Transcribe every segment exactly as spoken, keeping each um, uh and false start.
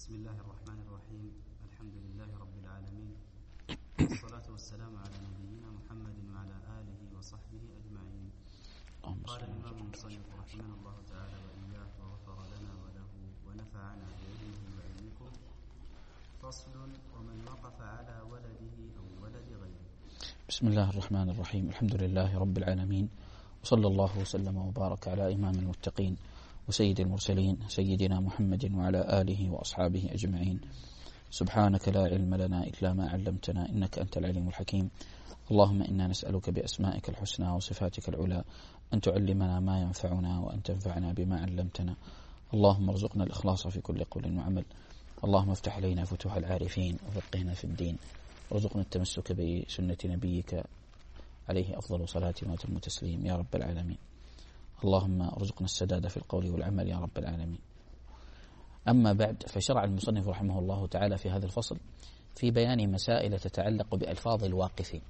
بسم الله الرحمن الرحيم. الحمد لله رب العالمين، والصلاة والسلام على نبينا محمد وعلى آله وصحبه أجمعين. قال الإمام المصنف رحمه الله تعالى وإياه وغفر لنا وله ونفعنا بعلمه وعلمكم. فصل: ومن وقف على ولده أو ولد غيره. بسم الله الرحمن الرحيم. الحمد لله رب العالمين، وصلى الله وسلم وبارك على إمام المتقين وسيد المرسلين سيدنا محمد وعلى آله وأصحابه أجمعين. سبحانك لا علم لنا إلا ما علمتنا إنك أنت العليم الحكيم. اللهم إنا نسألك بأسمائك الحسنى وصفاتك العلى أن تعلمنا ما ينفعنا وأن تنفعنا بما علمتنا. اللهم ارزقنا الإخلاص في كل قول وعمل. اللهم افتح علينا فتوح العارفين وفقهنا في الدين، وارزقنا التمسك بسنة نبيك عليه أفضل صلاة وأتم تسليم يا رب العالمين. اللهم ارزقنا السداد في القول والعمل يا رب العالمين. أما بعد، فشرع المصنف رحمه الله تعالى في هذا الفصل في بيان مسائل تتعلق بألفاظ الواقفين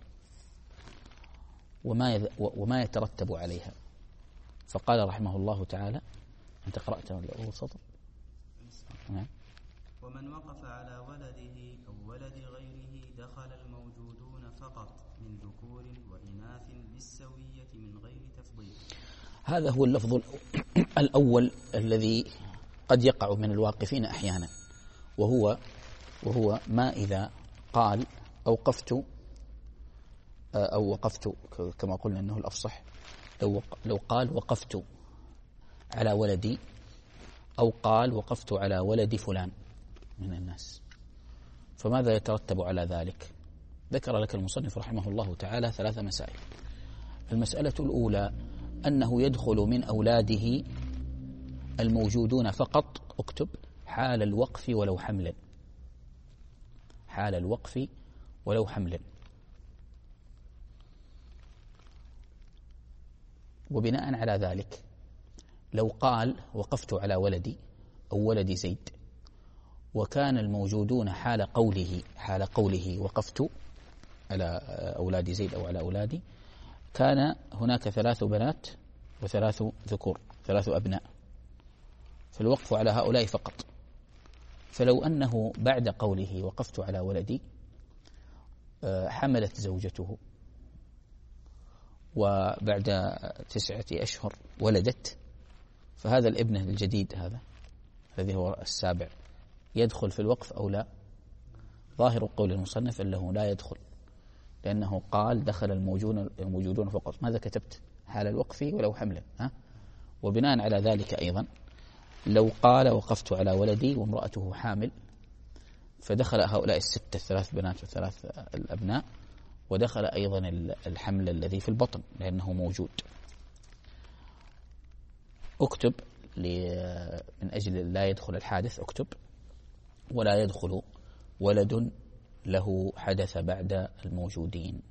وما وما يترتب عليها. فقال رحمه الله تعالى: أنت قرأت أول سطر؟ نعم. ومن وقف على ولده أو ولد غيره دخل الموجودون فقط من ذكور وإناث بالسوية من غير تفضيل. هذا هو اللفظ الأول الذي قد يقع من الواقفين أحيانا، وهو وهو ما إذا قال أوقفت أو وقفت، كما قلنا أنه الأفصح، لو لو قال وقفت على ولدي، أو قال وقفت على ولد فلان من الناس، فماذا يترتب على ذلك؟ ذكر لك المصنف رحمه الله تعالى ثلاث مسائل. المسألة الأولى أنه يدخل من أولاده الموجودون فقط، اكتب حال الوقف ولو حملا، حال الوقف ولو حملا. وبناء على ذلك لو قال وقفت على ولدي أو ولد زيد، وكان الموجودون حال قوله حال قوله وقفت على أولاد زيد أو على أولادي، كان هناك ثلاث بنات وثلاث ذكور، ثلاث أبناء، فالوقف على هؤلاء فقط. فلو أنه بعد قوله وقفت على ولدي حملت زوجته، وبعد تسعة أشهر ولدت، فهذا الابن الجديد هذا الذي هو السابع يدخل في الوقف أو لا؟ ظاهر قول المصنف أنه لا يدخل، لأنه قال دخل الموجودون فقط. ماذا كتبت؟ حال الوقف ولو حملا. ها؟ وبناء على ذلك أيضا لو قال وقفت على ولدي وامرأته حامل، فدخل هؤلاء الستة، الثلاث بنات والثلاث الأبناء، ودخل أيضا الحمل الذي في البطن لأنه موجود. اكتب من أجل لا يدخل الحادث، اكتب ولا يدخل ولد له حدث بعد الموجودين.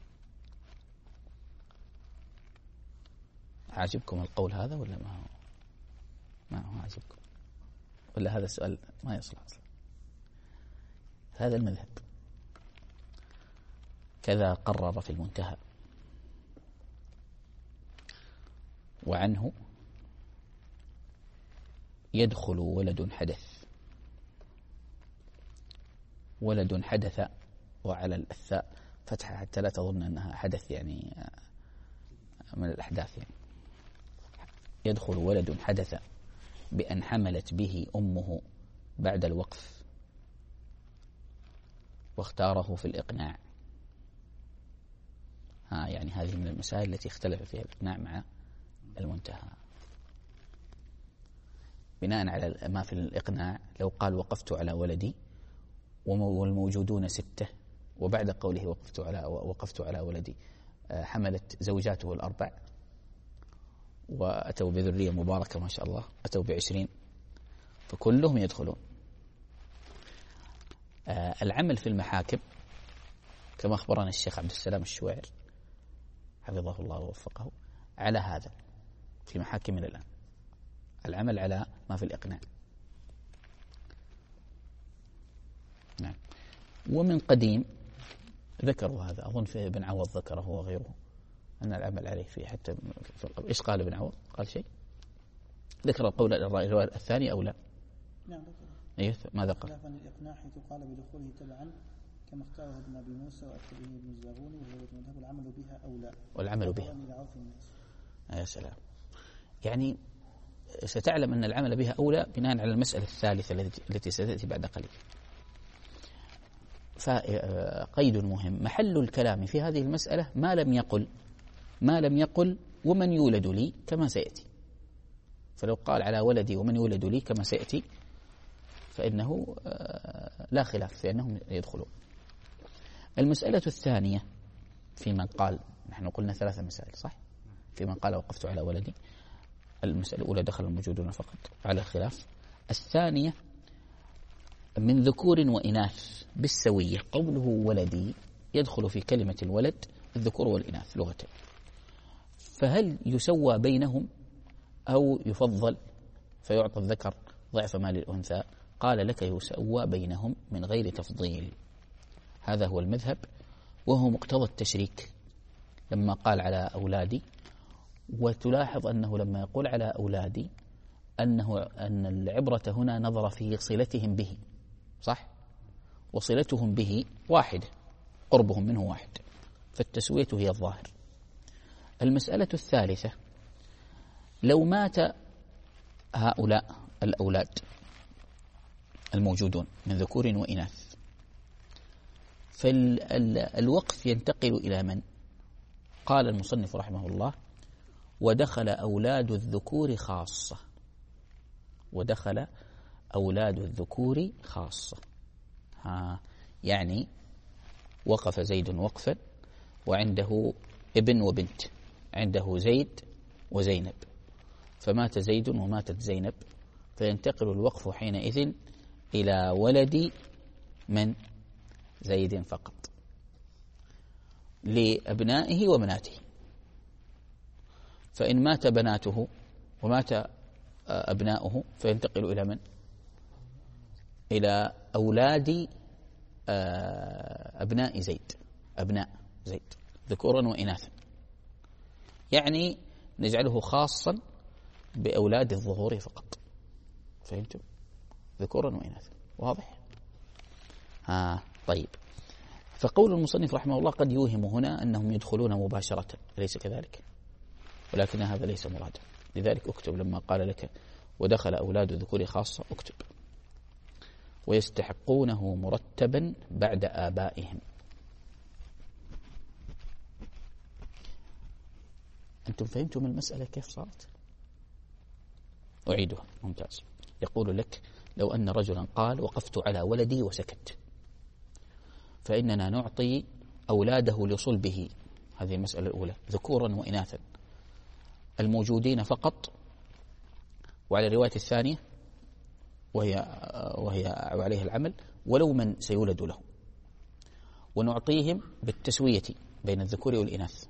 عاجبكم القول هذا ولا ما هو ما هو عاجبكم؟ ولا هذا السؤال ما يصلح أصلا؟ هذا المذهب كذا قرر في المنتهى، وعنه يدخل ولد حدث، ولد حدث، وعلى الثاء فتحة حتى لا تظن أنها حدث يعني من الأحداث، يعني يدخل ولد حدث بأن حملت به أمه بعد الوقف واختاره في الإقناع. ها يعني هذه من المسائل التي اختلف فيها الإقناع مع المنتهى. بناء على ما في الإقناع، لو قال وقفت على ولدي والموجودون ستة، وبعد قوله وقفت على وقفت على ولدي حملت زوجاته الأربع وأتوا بذرية مباركة ما شاء الله، أتوا بعشرين، فكلهم يدخلون. آه العمل في المحاكم كما أخبرنا الشيخ عبد السلام الشويعر حفظه الله ووفقه على هذا في محاكمنا الآن، العمل على ما في الإقناع. نعم. ومن قديم ذكروا هذا، أظن في ابن عوض ذكره وغيره، أن العمل عليه فيه حتى في القبر. إيش قال ابن عوض؟ قال شيء؟ ذكر القول الرأي الثاني أو لا؟ نعم أيه ماذا قال؟ خلافا الإقناع حيث قال بدخوله تبعا كما اختاره ابن أبي موسى وأتبعه ابن الزاغوني وهو مذهب العمل بها أولى والعمل بها. يا سلام. يعني ستعلم أن العمل بها أولى بناء على المسألة الثالثة التي ستأتي بعد قليل. فقيد مهم، محل الكلام في هذه المسألة ما لم يقل ما لم يقل ومن يولد لي كما سيأتي. فلو قال على ولدي ومن يولد لي كما سيأتي فإنه لا خلاف في أنهم يدخلون. المسألة الثانية في من قال، نحن قلنا ثلاثة مسائل صح؟ في من قال وقفت على ولدي، المسألة الأولى دخل الموجودون فقط على الخلاف. الثانية من ذكور وإناث بالسوية، قوله ولدي يدخل في كلمة الولد الذكور والإناث لغة، فهل يسوى بينهم أو يفضل فيعطى الذكر ضعف ما للأنثى؟ قال لك يسوى بينهم من غير تفضيل. هذا هو المذهب وهو مقتضى التشريك لما قال على أولادي. وتلاحظ أنه لما يقول على أولادي أنه أن العبرة هنا نظر في صلتهم به، صح؟ وصلتهم به واحدة، قربهم منه واحد، فالتسوية هي الظاهر. المسألة الثالثة، لو مات هؤلاء الأولاد الموجودون من ذكور وإناث فالوقف ينتقل إلى من؟ قال المصنف رحمه الله ودخل أولاد الذكور خاصة، ودخل أولاد الذكور خاصة. ها يعني وقف زيد وقفا وعنده ابن وبنت، عنده زيد وزينب، فمات زيد وماتت زينب، فينتقل الوقف حينئذ إلى ولد من؟ زيد فقط، لأبنائه وبناته. فإن مات بناته ومات أبناؤه فينتقل إلى من؟ إلى أولاد أبناء زيد، أبناء زيد ذكورا وإناثا، يعني نجعله خاصا بأولاد الظهور فقط. فهمتم؟ ذكورا وإناثا، واضح؟ ها طيب. فقول المصنف رحمه الله قد يوهم هنا أنهم يدخلون مباشرة، أليس كذلك؟ ولكن هذا ليس مرادا، لذلك اكتب لما قال لك ودخل أولاد الذكور خاصة اكتب ويستحقونه مرتبا بعد آبائهم. أنتم فهمتم المسألة كيف صارت؟ أعيدها. ممتاز. يقول لك لو أن رجلا قال وقفت على ولدي وسكت، فإننا نعطي أولاده لصلبه، هذه المسألة الأولى، ذكورا وإناثا الموجودين فقط، وعلى الرواية الثانية وهي وهي عليها العمل ولو من سيولد له، ونعطيهم بالتسوية بين الذكور والإناث.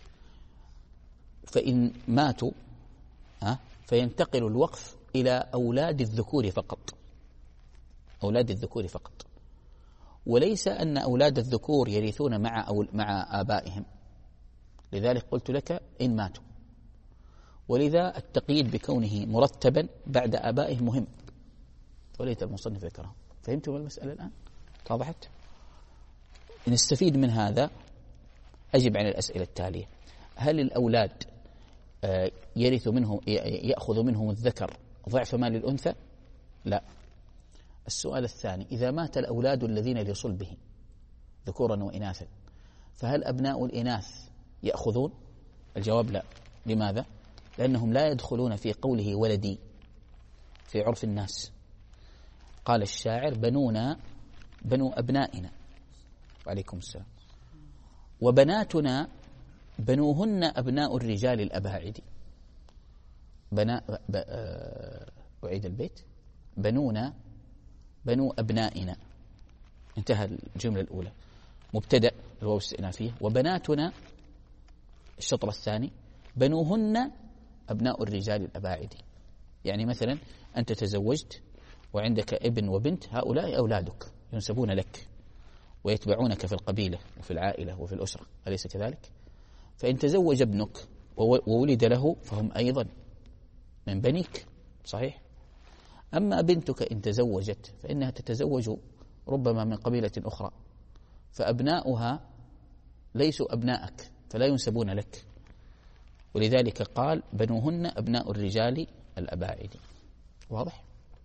فإن ماتوا فينتقل الوقف إلى أولاد الذكور فقط، أولاد الذكور فقط، وليس أن أولاد الذكور يرثون مع أو مع آبائهم. لذلك قلت لك إن ماتوا، ولذا التقييد بكونه مرتبا بعد آبائهم مهم، وليت المصنف ذكره. فهمتم المسألة الآن؟ توضحت؟ نستفيد من هذا. أجب عن الأسئلة التالية: هل الأولاد يرث منهم يأخذ منهم الذكر ضعف ما للأنثى؟ لا. السؤال الثاني: إذا مات الأولاد الذين لصلبه ذكورا وإناثا فهل أبناء الإناث يأخذون؟ الجواب لا. لماذا؟ لأنهم لا يدخلون في قوله ولدي في عرف الناس. قال الشاعر: بنونا بنو أبنائنا، وعليكم السلام، وبناتنا بنوهن أبناء الرجال الأباعد. بناء ب... أعيد البيت: بنونا بنو أبنائنا، انتهى الجملة الأولى، مبتدأ الواو الاستئنافية، وبناتنا الشطر الثاني بنوهن أبناء الرجال الأباعد. يعني مثلا أنت تزوجت وعندك ابن وبنت، هؤلاء أولادك ينسبون لك ويتبعونك في القبيلة وفي العائلة وفي الأسرة، أليس كذلك؟ فإن تزوج ابنك وولد له فهم أيضا من بنيك، صحيح؟ أما بنتك إن تزوجت فإنها تتزوج ربما من قبيلة أخرى، فأبناؤها ليسوا أبناءك فلا ينسبون لك، ولذلك قال بنوهن أبناء الرجال الأباعد. واضح؟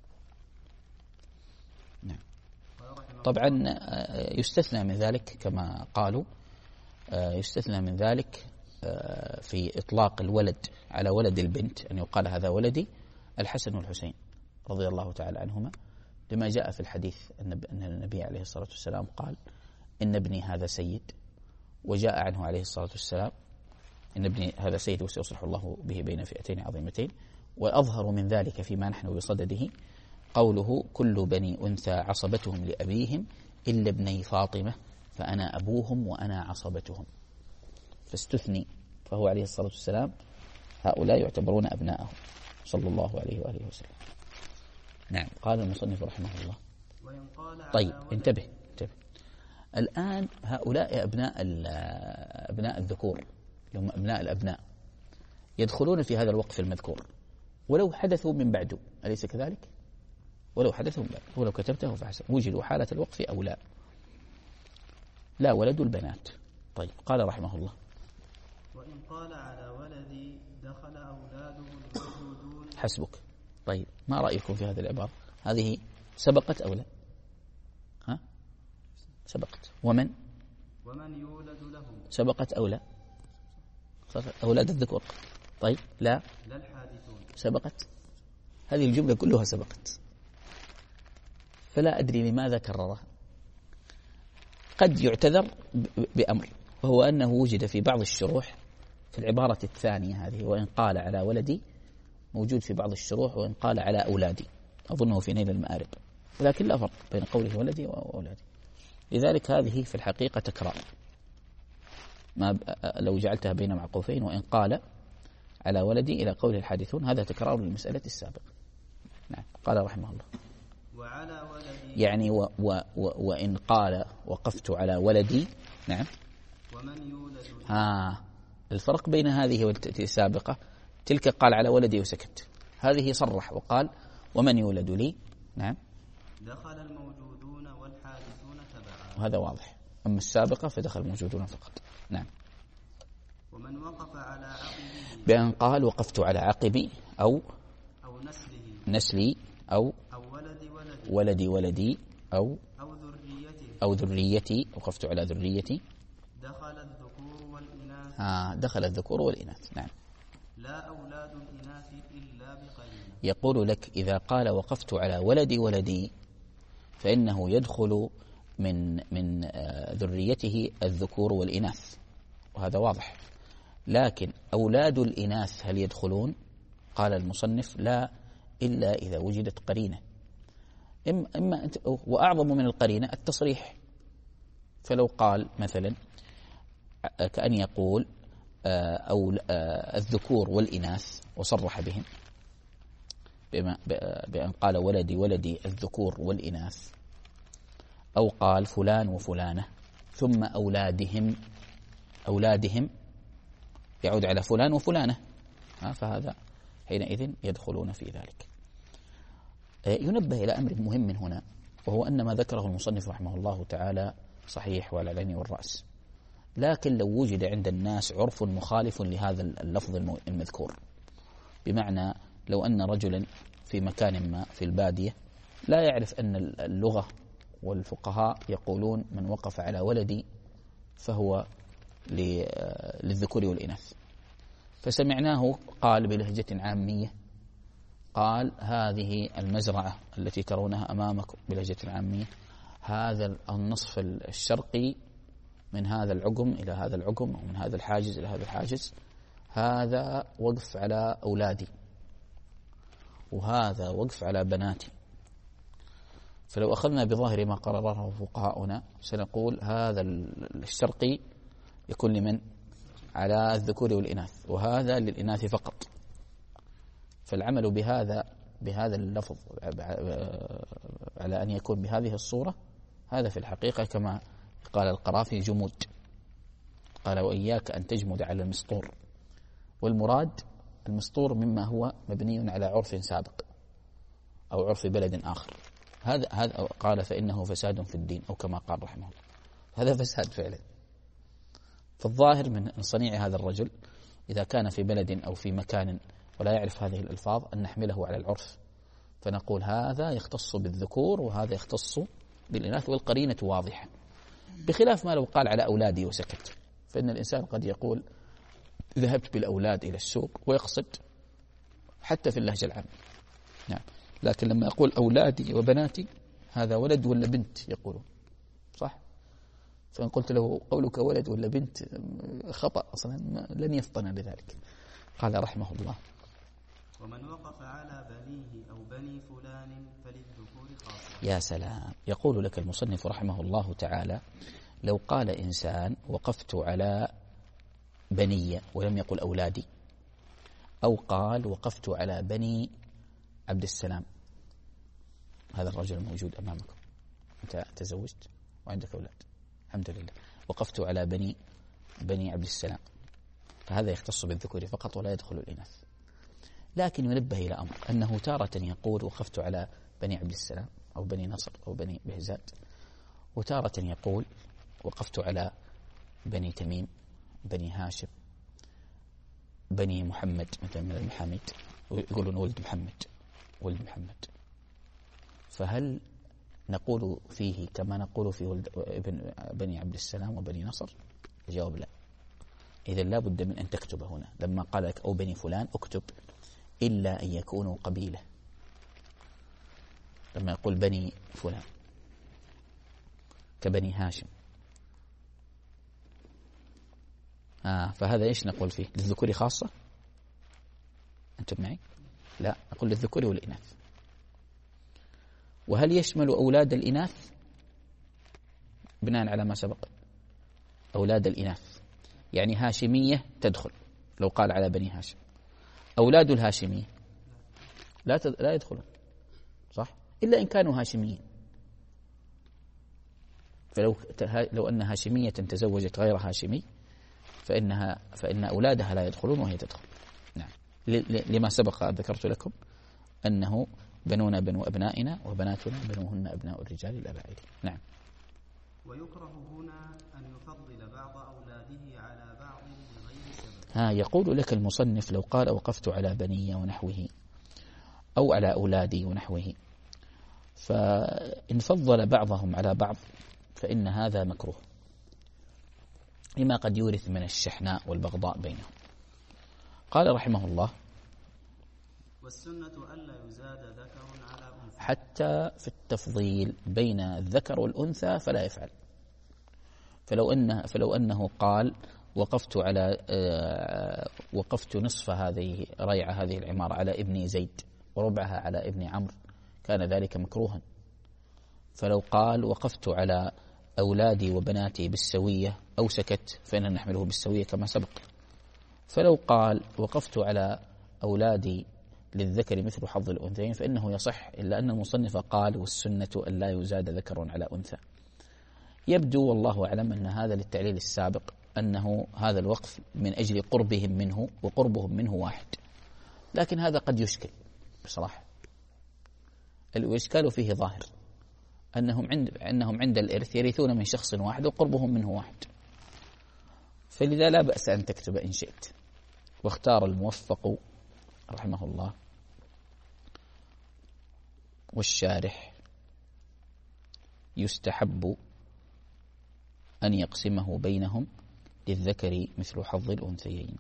نعم. طبعا يستثنى من ذلك كما قالوا، يستثنى من ذلك في إطلاق الولد على ولد البنت أن يقال هذا ولدي الحسن والحسين رضي الله تعالى عنهما، لما جاء في الحديث أن النبي عليه الصلاة والسلام قال إن ابني هذا سيد، وجاء عنه عليه الصلاة والسلام إن ابني هذا سيد وسيصلح الله به بين فئتين عظيمتين. وأظهر من ذلك فيما نحن بصدده قوله كل بني أنثى عصبتهم لأبيهم إلا ابني فاطمة فأنا أبوهم وأنا عصبتهم، فاستثني، فهو عليه الصلاة والسلام هؤلاء يعتبرون أبناءه صلى الله عليه وآله وسلم. نعم. قال المصنف رحمه الله. طيب انتبه انتبه الآن هؤلاء أبناء أبناء الذكور هم أبناء الأبناء يدخلون في هذا الوقف المذكور ولو حدثوا من بعده، أليس كذلك؟ ولو حدثوا من بعده، ولو كتبته فحسب وجدوا حالة الوقف أو لا. لا ولد البنات. طيب قال رحمه الله وإن قال على ولدي دخل أولاده الموجودون. حسبك. طيب ما رأيكم في هذه العبارة؟ هذه سبقت أو لا؟ ها؟ سبقت. ومن؟ ومن يولد له. سبقت أو لا؟ أولاد الذكور. طيب لا؟ لا الحادثون. سبقت. هذه الجملة كلها سبقت، فلا أدري لماذا كررها. قد يعتذر بأمر، وهو أنه وجد في بعض الشروح في العبارة الثانية هذه وإن قال على ولدي، موجود في بعض الشروح وإن قال على أولادي، أظنه في نيل المآرب، ولكن لا فرق بين قوله ولدي وأولادي. لذلك هذه في الحقيقة تكرار، ما لو جعلتها بين معقوفين وإن قال على ولدي إلى قوله الحادثون، هذا تكرار للمسألة السابقة. نعم. قال رحمه الله وعلى ولدي يعني و و و وإن قال وقفت على ولدي. نعم. ومن يولد ها الفرق بين هذه والتي السابقة، تلك قال على ولدي وسكت، هذه صرح وقال ومن يولد لي. نعم. دخل الموجودون والحادثون تبعا، وهذا واضح. أما السابقة فدخل الموجودون فقط. نعم. ومن وقف على عقبه بأن قال وقفت على عقبي أو أو نسله نسلي أو أو ولدي ولدي ولدي ولدي أو أو ذريته أو ذريتي، وقفت على ذريتي. دخل الذكور والإناث. آه دخل الذكور والإناث. نعم. لا أولاد الإناث إلا بقرينة. يقول لك إذا قال وقفت على ولدي ولدي فإنه يدخل من من ذريته الذكور والإناث، وهذا واضح. لكن أولاد الإناث هل يدخلون؟ قال المصنف لا، إلا إذا وجدت قرينة. إما, إما وأعظم من القرينة التصريح. فلو قال مثلا كأن يقول أو الذكور والإناث وصرح بهم بأن قال ولدي ولدي الذكور والإناث، أو قال فلان وفلانة ثم أولادهم أولادهم يعود على فلان وفلانة، فهذا حينئذ يدخلون في ذلك. ينبه إلى أمر مهم هنا، وهو أن ما ذكره المصنف رحمه الله تعالى صحيح وعلى العين والرأس، لكن لو وجد عند الناس عرف مخالف لهذا اللفظ المذكور، بمعنى لو أن رجلا في مكان ما في البادية لا يعرف أن اللغة والفقهاء يقولون من وقف على ولدي فهو للذكور والإناث، فسمعناه قال بلهجة عامية، قال هذه المزرعة التي ترونها أمامكم بلهجة عامية، هذا النصف الشرقي من هذا العقم إلى هذا العقم، ومن هذا الحاجز إلى هذا الحاجز، هذا وقف على أولادي وهذا وقف على بناتي. فلو أخذنا بظاهر ما قرره فقهاؤنا سنقول هذا الشرقي يكون لمن؟ على الذكور والإناث، وهذا للإناث فقط. فالعمل بهذا بهذا اللفظ على أن يكون بهذه الصورة، هذا في الحقيقة كما قال القرافي جمود، قال وإياك أن تجمد على المسطور، والمراد المسطور مما هو مبني على عرف سابق، أو عرف بلد آخر، هذا هذا قال فإنه فساد في الدين، أو كما قال رحمه الله، هذا فساد فعلا. فالظاهر من صنيع هذا الرجل إذا كان في بلد أو في مكان ولا يعرف هذه الألفاظ أن نحمله على العرف، فنقول هذا يختص بالذكور وهذا يختص بالإناث، والقرينة واضحة، بخلاف ما لو قال على أولادي وسكت. فإن الإنسان قد يقول ذهبت بالأولاد إلى السوق ويقصد حتى في اللهجة العامة، نعم. لكن لما يقول أولادي وبناتي هذا ولد ولا بنت يقولون، صح؟ فإن قلت له قولك ولد ولا بنت خطأ أصلا، لن يفطن لذلك. قال رحمه الله: ومن وقف على بنيه أو بني فلان فللذكور خاصة. يا سلام. يقول لك المصنف رحمه الله تعالى: لو قال إنسان وقفت على بني ولم يقل أولادي، أو قال وقفت على بني عبد السلام، هذا الرجل الموجود أمامكم، أنت تزوجت وعندك أولاد الحمد لله، وقفت على بني بني عبد السلام، فهذا يختص بالذكور فقط ولا يدخل الإناث. لكن ينبه إلى أمر أنه تارة يقول وقفت على بني عبد السلام أو بني نصر أو بني بهزاد، وتارة يقول وقفت على بني تميم، بني هاشم، بني محمد مثلا من المحامد، ويقولون ولد محمد ولد محمد. فهل نقول فيه كما نقول في ولد ابن بني عبد السلام وبني نصر؟ الجواب لا. إذا لا بد من أن تكتب هنا لما قال لك أو بني فلان اكتب إلا أن يكونوا قبيلة. لما يقول بني فلان كبني هاشم، آه فهذا إيش نقول فيه؟ للذكور خاصة؟ أنتم معي؟ لا، نقول للذكور والإناث. وهل يشمل أولاد الإناث؟ بناء على ما سبق، أولاد الإناث يعني هاشمية تدخل لو قال على بني هاشم. أولاد الهاشمية لا تد... لا يدخلون، صح؟ إلا إن كانوا هاشميين. فلو لو أن هاشمية تزوجت غير هاشمي فإنها فإن أولادها لا يدخلون وهي تدخل. نعم، لما سبق ذكرت لكم أنه بنونا بنو أبنائنا وبناتنا بنوهن أبناء الرجال الأباعد. نعم. ويكره هنا أن يفضل بعض أولاده على بعض بغير سبب. ها يقول لك المصنف: لو قال وقفت على بني ونحوه أو على أولادي ونحوه، فإن فضل بعضهم على بعض فإن هذا مكروه، لما قد يورث من الشحناء والبغضاء بينهم. قال رحمه الله: والسنة ألا يزاد ذكر على أنثى. حتى في التفضيل بين الذكر والأنثى فلا يفعل. فلو أنه, فلو أنه قال وقفت على وقفت نصف هذه ريعة هذه العمارة على ابن زيد وربعها على ابن عمرو كان ذلك مكروها. فلو قال وقفت على أولادي وبناتي بالسوية أو سكت فإننا نحمله بالسوية كما سبق. فلو قال وقفت على أولادي للذكر مثل حظ الأنثيين فإنه يصح، إلا أن المصنف قال والسنة أن لا يزاد ذكر على أنثى. يبدو والله أعلم أن هذا للتعليل السابق، أنه هذا الوقف من أجل قربهم منه وقربهم منه واحد، لكن هذا قد يشكل بصراحة. الإشكال فيه ظاهر أنهم عند أنهم عند الإرث يرثون من شخص واحد وقربهم منه واحد، فلذا لا بأس أن تكتب إن شئت. واختار الموفق رحمه الله والشارح يستحب أن يقسمه بينهم للذكر مثل حظ الأنثيين.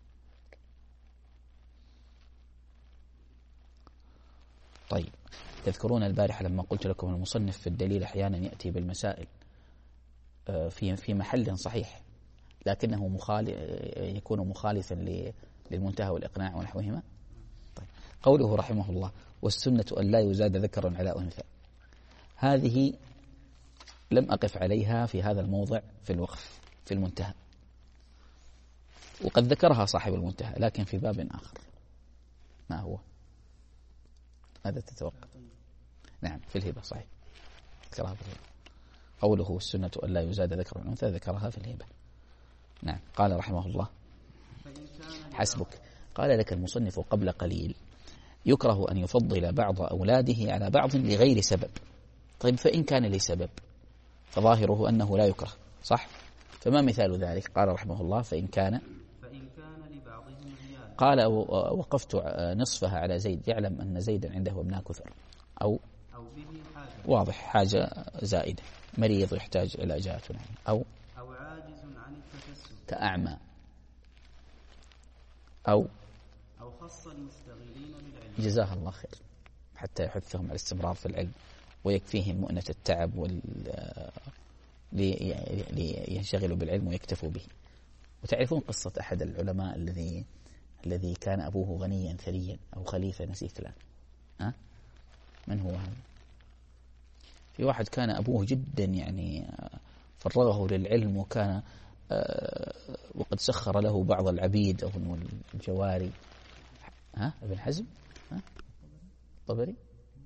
طيب، تذكرون البارحة لما قلت لكم المصنف في الدليل أحيانا يأتي بالمسائل في في محل صحيح لكنه مخالف، يكون مخالفا للمنتهى والإقناع ونحوهما. طيب، قوله رحمه الله والسنة أن لا يزاد ذكر على أنثى، هذه لم أقف عليها في هذا الموضع في الوقف في المنتهى، وقد ذكرها صاحب المنتهى لكن في باب آخر. ما هو؟ ماذا تتوقع؟ نعم، في الهبة، صحيح، ذكرها في الهبة. قوله والسنة أن لا يزاد ذكر على أنثى ذكرها في الهبة. نعم. قال رحمه الله حسبك. قال لك المصنف قبل قليل يكره أن يفضل بعض أولاده على بعض لغير سبب. طيب فإن كان لسبب فظاهره أنه لا يكره، صح؟ فما مثال ذلك؟ قال رحمه الله: فإن كان فإن كان لبعضهم عيال. قال: وقفت نصفها على زيد يعلم أن زيدا عنده أبناء كثر، أو أو به حاجة، واضح حاجة زائدة، مريض يحتاج علاجات، أو أو عاجز عن التكسب كأعمى، أو أو خص المشتغلين بالعلم. جزاه الله خير، حتى يحثهم على الاستمرار في العلم ويكفيهم مؤنة التعب وال لينشغلوا بالعلم ويكتفوا به. وتعرفون قصة أحد العلماء الذي الذي كان أبوه غنيا ثريا أو خليفة، نسيت الآن، ها؟ من هو هذا؟ في واحد كان أبوه جدا يعني فرغه للعلم، وكان وقد سخر له بعض العبيد أو الجواري. ها؟ ابن حزم؟ ها؟ طبري؟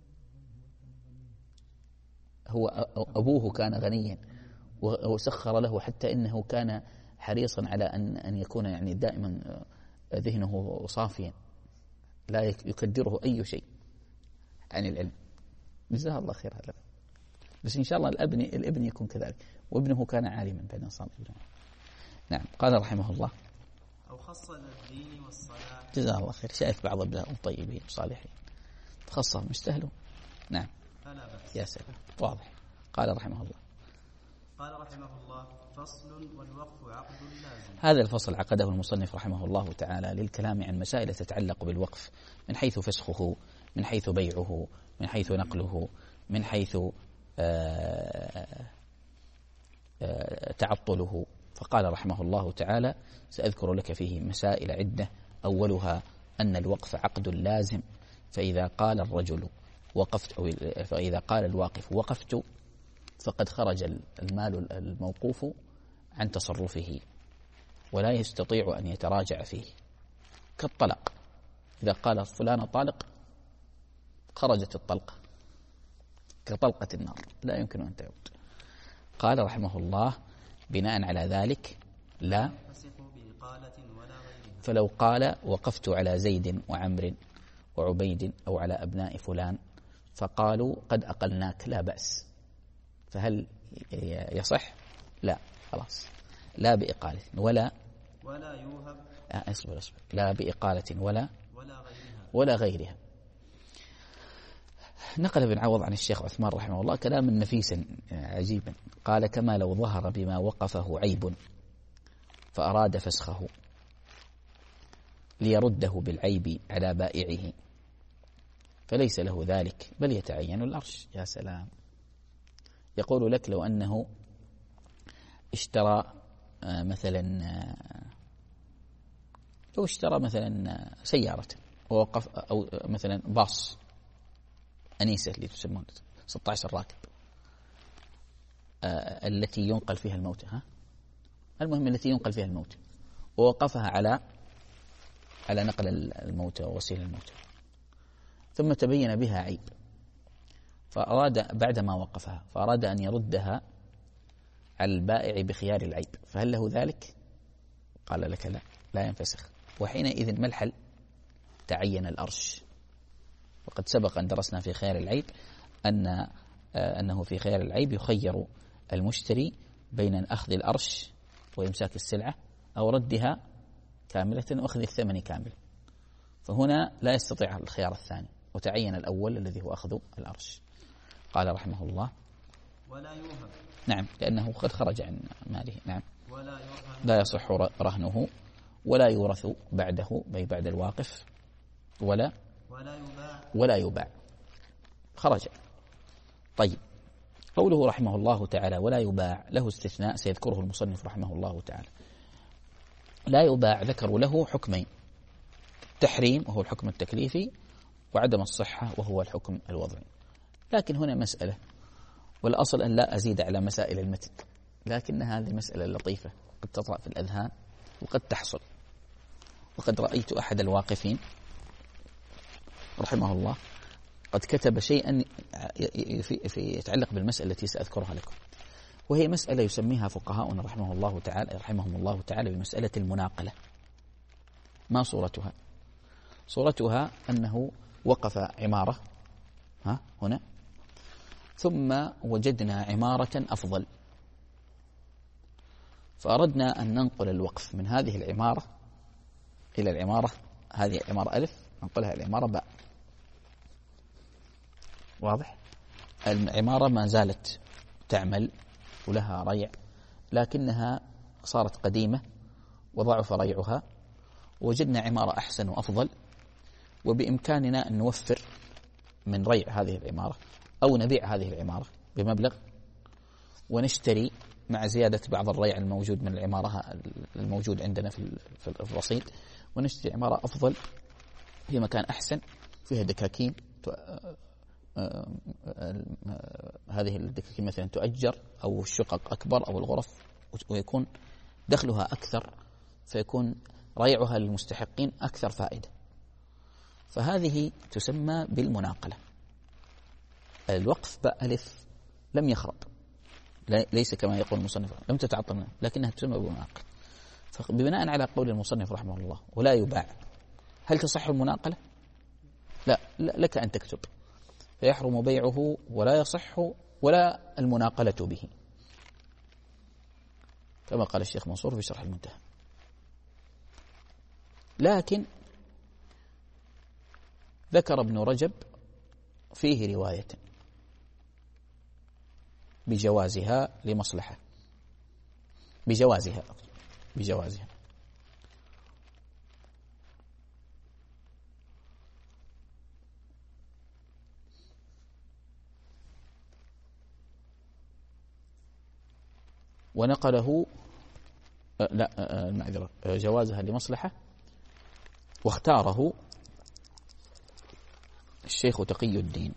هو أبوه كان غنيا وسخر له، حتى إنه كان حريصا على أن أن يكون يعني دائما ذهنه صافيا لا يكدره أي شيء عن العلم. جزاه الله خير هذا. بس إن شاء الله الابن الابن يكون كذلك، وابنه كان عالما بين صار ابنه. نعم. قال رحمه الله: أو خص الدين والصلاح. جزاه الله خير. شايف بعض ابنائهم طيبين صالحين تخصهم يستاهلون. نعم. فلا بأس. يا سلام، واضح. قال رحمه الله: قال رحمه الله: فصل والوقف عقد لازم. هذا الفصل عقده المصنف رحمه الله تعالى للكلام عن مسائل تتعلق بالوقف، من حيث فسخه، من حيث بيعه، من حيث نقله، من حيث آآ آآ تعطله. فقال رحمه الله تعالى: سأذكر لك فيه مسائل عدة. أولها أن الوقف عقد لازم، فإذا قال الرجل وقفت، أو فإذا قال الواقف وقفت، فقد خرج المال الموقوف عن تصرفه ولا يستطيع أن يتراجع فيه، كالطلاق. إذا قال فلان طالق خرجت الطلقة كطلقة النار، لا يمكن أن تعود. قال رحمه الله: بناء على ذلك لا فلو قال وقفت على زيد وعمر وعبيد أو على أبناء فلان فقالوا قد أقلناك، لا بأس، فهل يصح؟ لا، خلاص، لا بإقالة ولا ولا يوهب آه اصبر اصبر لا بإقالة ولا ولا غيرها ولا غيرها. نقل ابن عوض عن الشيخ عثمان رحمه الله كلاما نفيسا عجيبا، قال: كما لو ظهر بما وقفه عيب فأراد فسخه ليرده بالعيب على بائعه فليس له ذلك بل يتعين الأرش. يا سلام. يقول لك: لو أنه اشترى مثلا لو اشترى مثلا سيارة ووقف، أو مثلا باص أنيسة اللي تسمون ستة عشر راكب التي ينقل فيها الموتى، ها المهم التي ينقل فيها الموتى، ووقفها على على نقل الموتى ووسيل الموتى، ثم تبين بها عيب، فأراد بعدما وقفها فأراد أن يردها على البائع بخيار العيب، فهل له ذلك؟ قال لك: لا، لا ينفسخ. وحينئذ ما الحل؟ تعين الأرش. وقد سبق أن درسنا في خيار العيب أن أنه في خيار العيب يخير المشتري بين أخذ الأرش وإمساك السلعة أو ردها كاملة وأخذ الثمن كامل، فهنا لا يستطيع الخيار الثاني، وتعين الأول الذي هو أخذ الأرش. قال رحمه الله: ولا يوهب. نعم، لأنه قد خرج عن ماله. نعم. ولا يوهب. لا يصح رهنه ولا يورث بعده، بي بعد الواقف، ولا ولا يباع ولا يباع، خرج. طيب، قوله رحمه الله تعالى ولا يباع له استثناء سيذكره المصنف رحمه الله تعالى. لا يباع ذكروا له حكمين: تحريم وهو الحكم التكليفي، وعدم الصحة وهو الحكم الوضعي. لكن هنا مسألة، والأصل أن لا أزيد على مسائل المتن، لكن هذه مسألة لطيفة قد تطرأ في الأذهان وقد تحصل. وقد رأيت أحد الواقفين رحمه الله قد كتب شيئا في يتعلق بالمسألة التي سأذكرها لكم، وهي مسألة يسميها فقهاؤنا رحمه الله تعالى رحمهم الله تعالى بمسألة المناقلة. ما صورتها؟ صورتها أنه وقف عمارة ها هنا، ثم وجدنا عمارة أفضل، فأردنا أن ننقل الوقف من هذه العمارة إلى العمارة، هذه عمارة ألف ننقلها إلى عمارة باء. واضح؟ العمارة ما زالت تعمل ولها ريع، لكنها صارت قديمة وضعف ريعها، وجدنا عمارة أحسن وأفضل، وبإمكاننا أن نوفر من ريع هذه العمارة أو نبيع هذه العمارة بمبلغ ونشتري مع زيادة بعض الريع الموجود من العمارة الموجود عندنا في الرصيد، ونشتري عمارة أفضل في مكان أحسن فيها دكاكين. هذه الدكاكين مثلا تؤجر، أو الشقق أكبر، أو الغرف، ويكون دخلها أكثر، فيكون ريعها للمستحقين أكثر فائدة. فهذه تسمى بالمناقلة. الوقف باء ألف لم يخرب، ليس كما يقول المصنف لم تتعطل، لكنها تسمى بالمناقلة. فبناء على قول المصنف رحمه الله ولا يباع، هل تصح المناقلة؟ لا، لك أن تكتب فيحرم بيعه ولا يصح ولا المناقلة به، كما قال الشيخ منصور في شرح المنتهى. لكن ذكر ابن رجب فيه رواية بجوازها لمصلحة، بجوازها بجوازها ونقله لا المعذرة جوازها لمصلحة، واختاره الشيخ تقي الدين.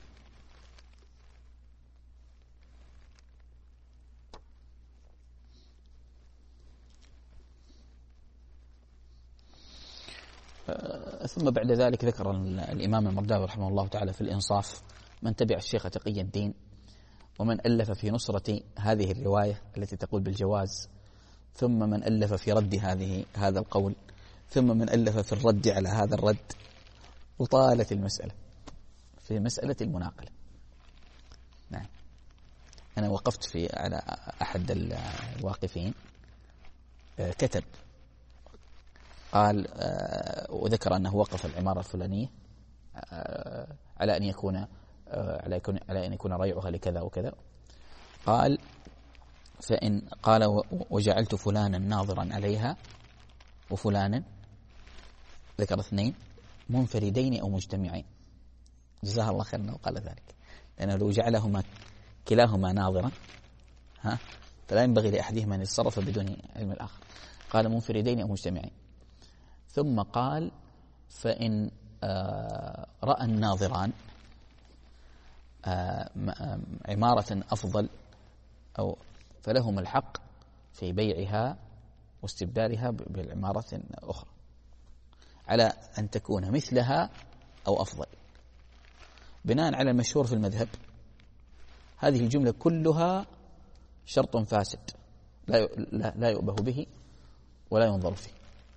ثم بعد ذلك ذكر الإمام المرداوي رحمه الله تعالى في الإنصاف من تبع الشيخ تقي الدين، ومن ألف في نصرة هذه الرواية التي تقول بالجواز، ثم من ألف في رد هذه هذا القول، ثم من ألف في الرد على هذا الرد، وطالت المسألة في مسألة المناقلة. نعم، أنا وقفت في على أحد الواقفين كتب قال وذكر أنه وقف العمارة الفلانية على أن يكون على يكون على أن يكون ريعها لكذا وكذا، قال فإن قال وجعلت فلانا ناظرا عليها وفلانا، ذكر اثنين منفردين أو مجتمعين، جزاه الله خيرا وقال ذلك، لأنه لو جعلهما كلاهما ناظرا ها فلا ينبغي لأحدهما أن يتصرف بدون علم الآخر. قال منفردين أو مجتمعين، ثم قال فإن آه رأى الناظران آه عمارة أفضل أو فلهم الحق في بيعها واستبدالها بالعمارة أخرى على أن تكون مثلها أو أفضل، بناء على المشهور في المذهب. هذه الجملة كلها شرط فاسد لا لا يؤبه به ولا ينظر فيه،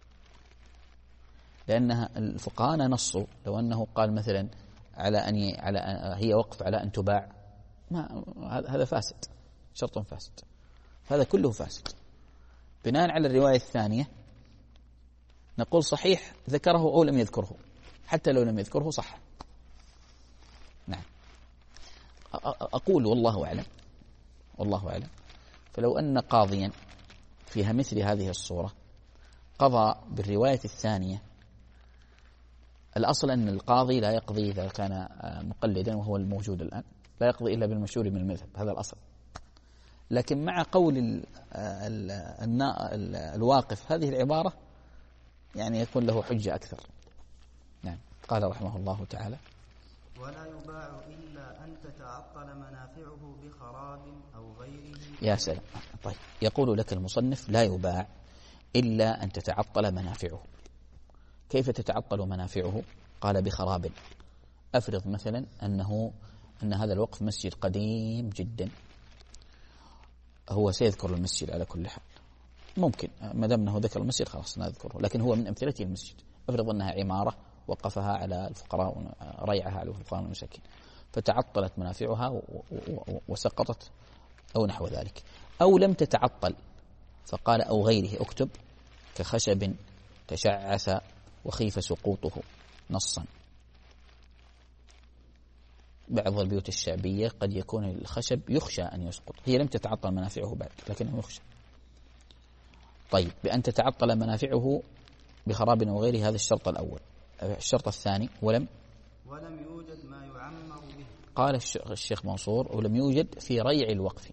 لأنها الفقهاء نصوا لو أنه قال مثلا على أن على هي وقف على أن تباع، ما هذا فاسد، شرط فاسد، هذا كله فاسد. بناء على الرواية الثانية نقول صحيح ذكره أو لم يذكره، حتى لو لم يذكره صح. نعم، أقول والله أعلم والله أعلم فلو أن قاضيا فيها مثل هذه الصورة قضى بالرواية الثانية، الأصل أن القاضي لا يقضي إذا كان مقلدا وهو الموجود الآن، لا يقضي إلا بالمشهور من المذهب، هذا الأصل. لكن مع قول ال ال ال ال الواقف هذه العبارة يعني يكون له حجة أكثر. نعم، قال رحمه الله تعالى ولا يباع إلا أن تتعطل منافعه بخراب أو غيره. يا سلام. طيب، يقول لك المصنف لا يباع إلا أن تتعطل منافعه. كيف تتعطل منافعه؟ قال بخراب. أفرض مثلا أنه أن هذا الوقف مسجد قديم جدا، هو سيذكر المسجد على كل حال، ممكن ما دام أنه ذكر المسجد خلاص نذكره، لكن هو من أمثلته المسجد. أفرض أنها عمارة وقفها على الفقراء، ريعها على الفقراء والمساكين، فتعطلت منافعها وسقطت أو نحو ذلك. أو لم تتعطل فقال أو غيره اكتب كخشب تشعث وخيف سقوطه نصا. بعض البيوت الشعبية قد يكون الخشب يخشى أن يسقط، هي لم تتعطل منافعه بعد لكنه يخشى. طيب بأن تتعطل منافعه بخراب أو غيره، هذا الشرط الأول. الشرط الثاني ولم ولم يوجد ما يعمر به. قال الشيخ منصور ولم يوجد في ريع الوقف.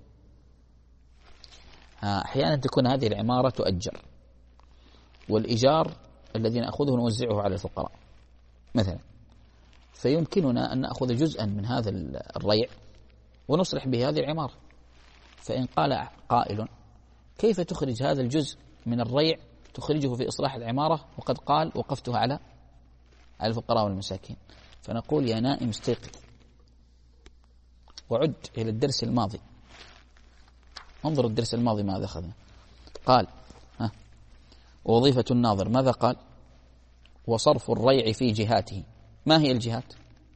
أحيانا تكون هذه العمارة تؤجر، والإيجار الذي نأخذه نوزعه على الفقراء مثلا، فيمكننا أن نأخذ جزءا من هذا الريع ونصلح به هذه العمارة. فإن قال قائل كيف تخرج هذا الجزء من الريع تخرجه في إصلاح العمارة وقد قال وقفتها على على الفقراء والمساكين؟ فنقول يا نائم استيقظ وعد إلى الدرس الماضي، انظر الدرس الماضي ماذا أخذنا. قال ها وظيفة الناظر ماذا قال؟ وصرف الريع في جهاته. ما هي الجهات؟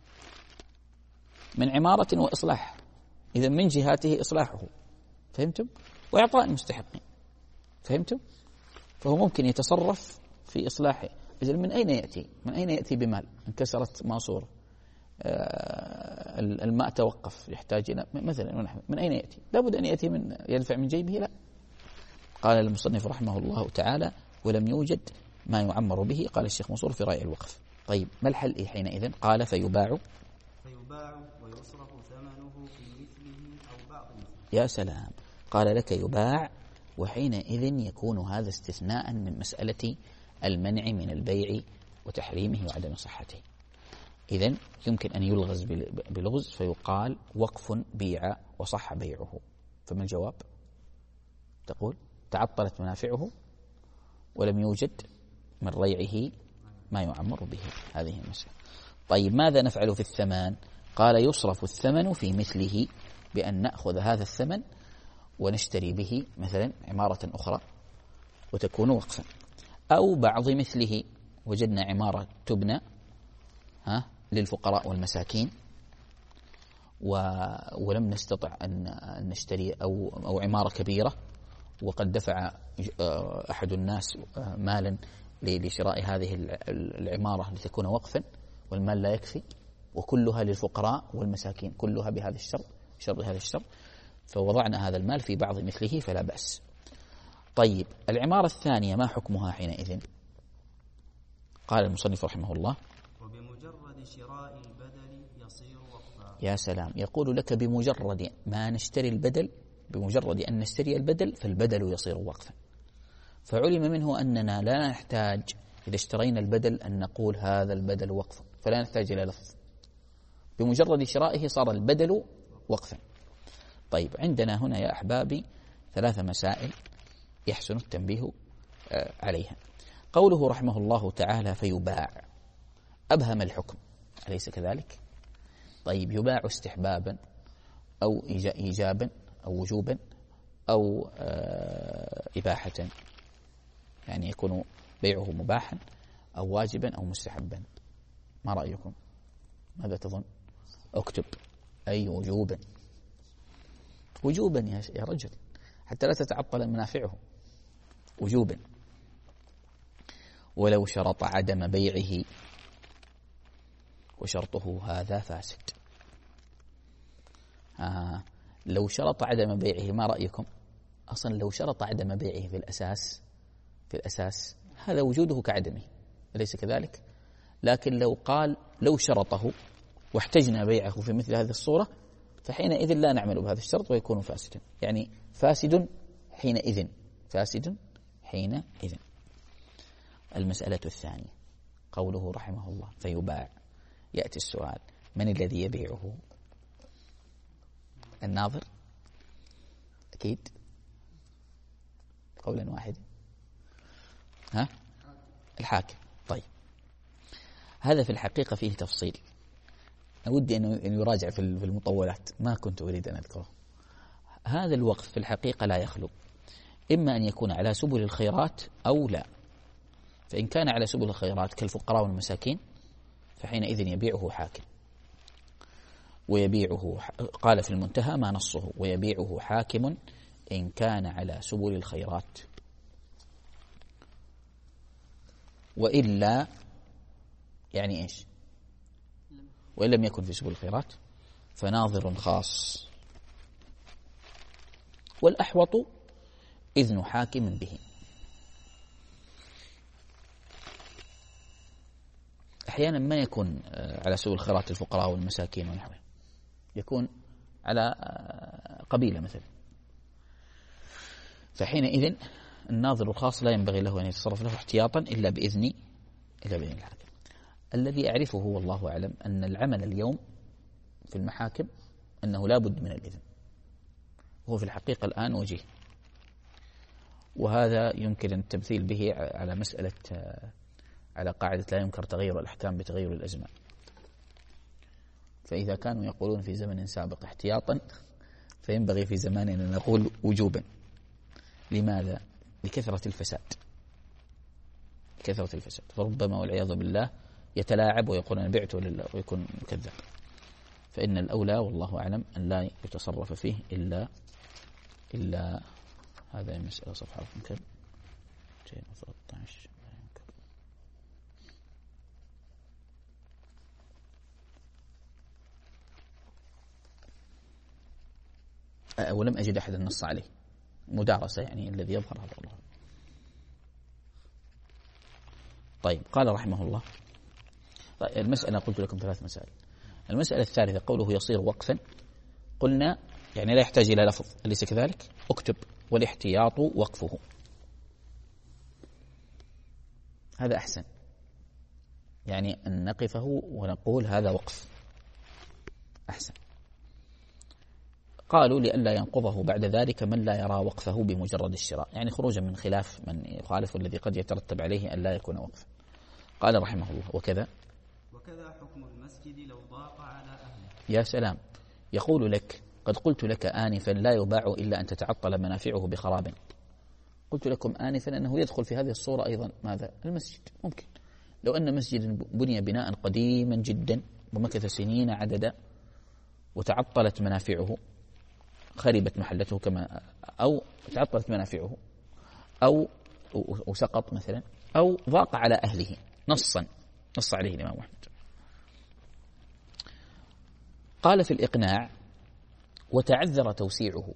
من عمارة وإصلاح، إذا من جهاته إصلاحه، فهمتم؟ وإعطاء المستحقين، فهمتم؟ فهو ممكن يتصرف في إصلاحه. إذن من أين يأتي؟ من أين يأتي بمال؟ انكسرت ماسورة، آه الماء توقف يحتاج إلى مثلا، من أين يأتي؟ لابد أن يأتي من يدفع من جيبه؟ لا. قال المصنف رحمه الله تعالى ولم يوجد ما يعمر به. قال الشيخ منصور في رأي الوقف. طيب ما الحل حينئذ؟ قال فيباع فيباع ويصرف ثمنه في مثله أو بعض مثله. يا سلام، قال لك يباع، وحينئذ يكون هذا استثناء من مسألة المنع من البيع وتحريمه وعدم صحته. إذن يمكن أن يلغز بلغز فيقال وقف بيع وصح بيعه. فما الجواب؟ تقول تعطلت منافعه ولم يوجد من ريعه ما يعمر به، هذه المسألة. طيب ماذا نفعل في الثمن؟ قال يصرف الثمن في مثله، بأن نأخذ هذا الثمن ونشتري به مثلا عمارة أخرى وتكون وقفا، أو بعض مثله. وجدنا عمارة تبنى ها للفقراء والمساكين ولم نستطع أن نشتري، أو أو عمارة كبيرة وقد دفع أحد الناس مالا لشراء هذه العمارة لتكون وقفا والمال لا يكفي، وكلها للفقراء والمساكين، كلها بهذا الشرط، شرط هذا الشرط، فوضعنا هذا المال في بعض مثله فلا بأس. طيب العمارة الثانية ما حكمها حينئذ؟ قال المصنف رحمه الله وبمجرد شراء البدل يصير وقفا. يا سلام، يقول لك بمجرد ما نشتري البدل، بمجرد أن نشتري البدل فالبدل يصير وقفا. فعلم منه أننا لا نحتاج إذا اشترينا البدل أن نقول هذا البدل وقف، فلا نحتاج إلى لفظ، بمجرد شرائه صار البدل وقفا. طيب عندنا هنا يا أحبابي ثلاث مسائل يحسن التنبيه عليها. قوله رحمه الله تعالى فيباع، أبهم الحكم، أليس كذلك؟ طيب يباع استحبابا أو إيجابا أو وجوبا أو إباحة، يعني يكون بيعه مباحا أو واجبا أو مستحبا. ما رأيكم؟ ماذا تظن؟ اكتب أي وجوبا. وجوبا يا رجل حتى لا تتعطل منافعه، وجوبا. ولو شرط عدم بيعه وشرطه هذا فاسد. آه. لو شرط عدم بيعه ما رأيكم؟ أصلا لو شرط عدم بيعه في الأساس في الأساس هذا وجوده كعدمه، أليس كذلك؟ لكن لو قال لو شرطه واحتجنا بيعه في مثل هذه الصورة فحينئذ لا نعمل بهذا الشرط ويكون فاسدا، يعني فاسد حينئذ، فاسد حينئذ. المسألة الثانية قوله رحمه الله فيباع، يأتي السؤال من الذي يبيعه؟ الناظر أكيد، قولا واحدا، ها الحاكم. طيب هذا في الحقيقة فيه تفصيل، أودي أن يراجع في المطولات، ما كنت أريد أن أذكره. هذا الوقف في الحقيقة لا يخلو، إما أن يكون على سبل الخيرات أو لا. فإن كان على سبل الخيرات كالفقراء والمساكين فحينئذ يبيعه حاكم، ويبيعه قال في المنتهى ما نصه ويبيعه حاكم إن كان على سبل الخيرات، وإلا يعني إيش؟ وإن لم يكن في سبل الخيرات فناظر خاص، والأحوط إذن حاكم به. أحيانا ما يكون على سبل الخيرات الفقراء والمساكين ونحوهم، يكون على قبيلة مثلا، فحينئذ الناظر الخاص لا ينبغي له أن يتصرف له احتياطا إلا بإذن إلا بإذن الحاكم. الذي أعرفه والله أعلم أن العمل اليوم في المحاكم أنه لا بد من الإذن، وهو في الحقيقة الآن وجيه، وهذا يمكن التمثيل به على مسألة على قاعدة لا ينكر تغير الأحكام بتغير الأزمان. فإذا كانوا يقولون في زمن سابق احتياطا فينبغي في زماننا أن نقول وجوبا. لماذا؟ لكثرة الفساد، كثرة الفساد، فربما والعياذ بالله يتلاعب ويقول أنا بعت لله ويكون كذاب. فإن الأولى والله أعلم أن لا يتصرف فيه إلا إلا هذا المسألة. صفحة رقم كم؟ ثلاثة عشر. ولم أجد أحد النص عليه، مدارسة يعني الذي يظهر هذا الله. طيب قال رحمه الله طيب المسألة قلت لكم ثلاث مسائل. المسألة الثالثة قوله يصير وقفا، قلنا يعني لا يحتاج إلى لفظ، أليس كذلك؟ اكتب والاحتياط وقفه، هذا أحسن، يعني أن نقفه ونقول هذا وقف أحسن. قالوا لئلا ينقضه بعد ذلك من لا يرى وقفه بمجرد الشراء، يعني خروجا من خلاف من يخالف الذي قد يترتب عليه أن لا يكون وقفا. قال رحمه الله وكذا وكذا حكم المسجد لو ضاق على أهله. يا سلام، يقول لك قد قلت لك آنفا لا يباع إلا أن تتعطل منافعه بخراب. قلت لكم آنفا أنه يدخل في هذه الصورة أيضا ماذا؟ المسجد. ممكن لو أن مسجد بني بناء قديما جدا ومكث سنين عددا وتعطلت منافعه، خربت محلته كما أو تعطلت منافعه أو وسقط مثلا أو ضاق على أهله، نصا نص عليه الإمام أحمد. قال في الإقناع وتعذر توسيعه،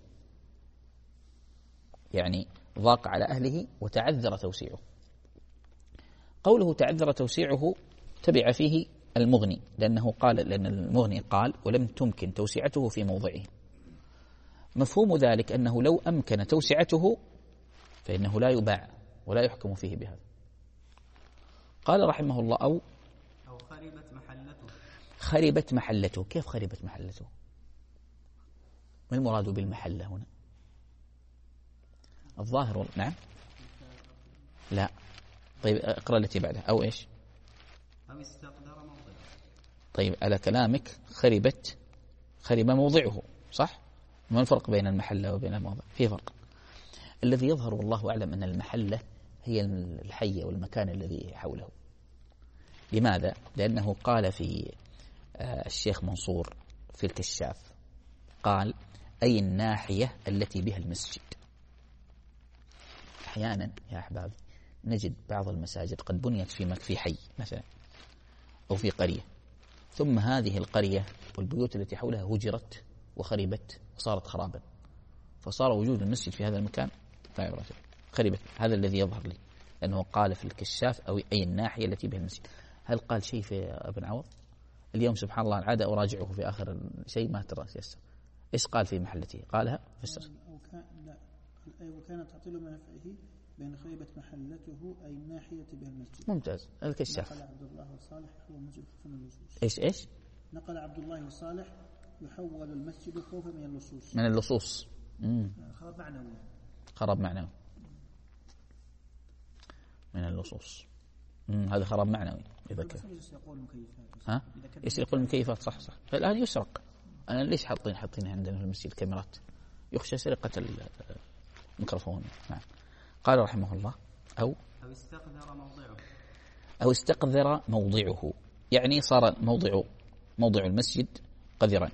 يعني ضاق على أهله وتعذر توسيعه. قوله تعذر توسيعه تبع فيه المغني، لأنه قال لأن المغني قال ولم تمكن توسعته في موضعه. مفهوم ذلك أنه لو أمكن توسعته فإنه لا يباع ولا يحكم فيه بهذا. قال رحمه الله أو أو خربت محلته. خربت محلته، كيف خربت محلته؟ ما المراد بالمحلة هنا؟ الظاهر نعم لا. طيب اقرأ التي بعدها أو إيش؟ أو استقدر موضعه. طيب على كلامك خربت خرب موضعه صح؟ ما الفرق بين المحلة وبين الموضع؟ في فرق. الذي يظهر والله أعلم أن المحلة هي الحي والمكان الذي حوله. لماذا؟ لأنه قال في الشيخ منصور في الكشاف قال أي الناحية التي بها المسجد. أحيانا يا أحبابي نجد بعض المساجد قد بنيت في في حي مثلا أو في قرية، ثم هذه القرية والبيوت التي حولها هجرت وخربت وصارت خرابا، فصار وجود المسجد في هذا المكان لا يعرف، خربت. هذا الذي يظهر لي، لأنه قال في الكشاف أو أي الناحية التي بها المسجد. هل قال شيء في ابن عوض؟ اليوم سبحان الله العادة أراجعه في آخر شيء ما ترى يسر. إيش قال في محلته؟ قالها فسر. لا وكانت تعطيل منافعه بين خيبة محلته أي الناحية بها المسجد. ممتاز. الكشاف. نقل عبد الله وصالح هو مسجد من اللصوص. إيش إيش؟ نقل عبد الله وصالح يحول المسجد خوفا من اللصوص. من اللصوص. امم خراب معنوي. خراب معنوي. من اللصوص. امم هذا خراب معنوي إذا كان. ها؟ يسرقون المكيفات صح صح. الآن يسرق. أنا ليش حاطين حاطين عندنا في المسجد كاميرات؟ يخشى سرقة الميكروفون. نعم. قال رحمه الله أو أو استقذر موضعه. أو استقذر موضعه. يعني صار موضع موضع المسجد قذرا.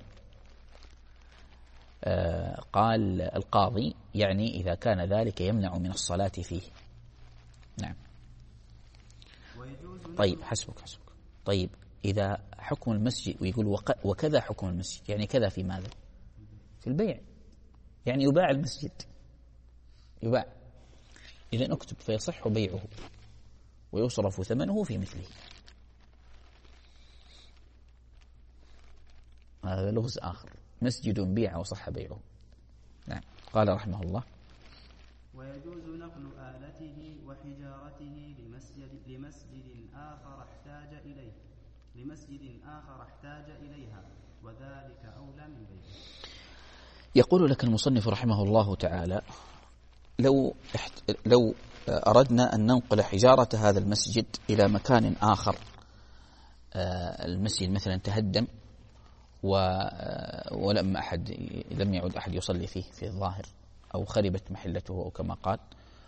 آه قال القاضي يعني إذا كان ذلك يمنع من الصلاة فيه. نعم. طيب حسبك حسبك. طيب إذا حكم المسجد، ويقول وكذا حكم المسجد، يعني كذا في ماذا؟ في البيع، يعني يباع المسجد، يباع. إذن اكتب فيصح بيعه ويصرف ثمنه في مثله. هذا لغز آخر، مسجد بيع وصح بيعه. نعم. قال رحمه الله: ويجوز نقل آلته وحجارته لمسجد لمسجد آخر احتاج إليه لمسجد آخر احتاج إليها، وذلك أولى من بيعه. يقول لك المصنف رحمه الله تعالى: لو لو أردنا أن ننقل حجارة هذا المسجد إلى مكان آخر، المسجد مثلا تهدم ولم أحد لم يعد أحد يصلي فيه في الظاهر، أو خربت محلته أو كما قال،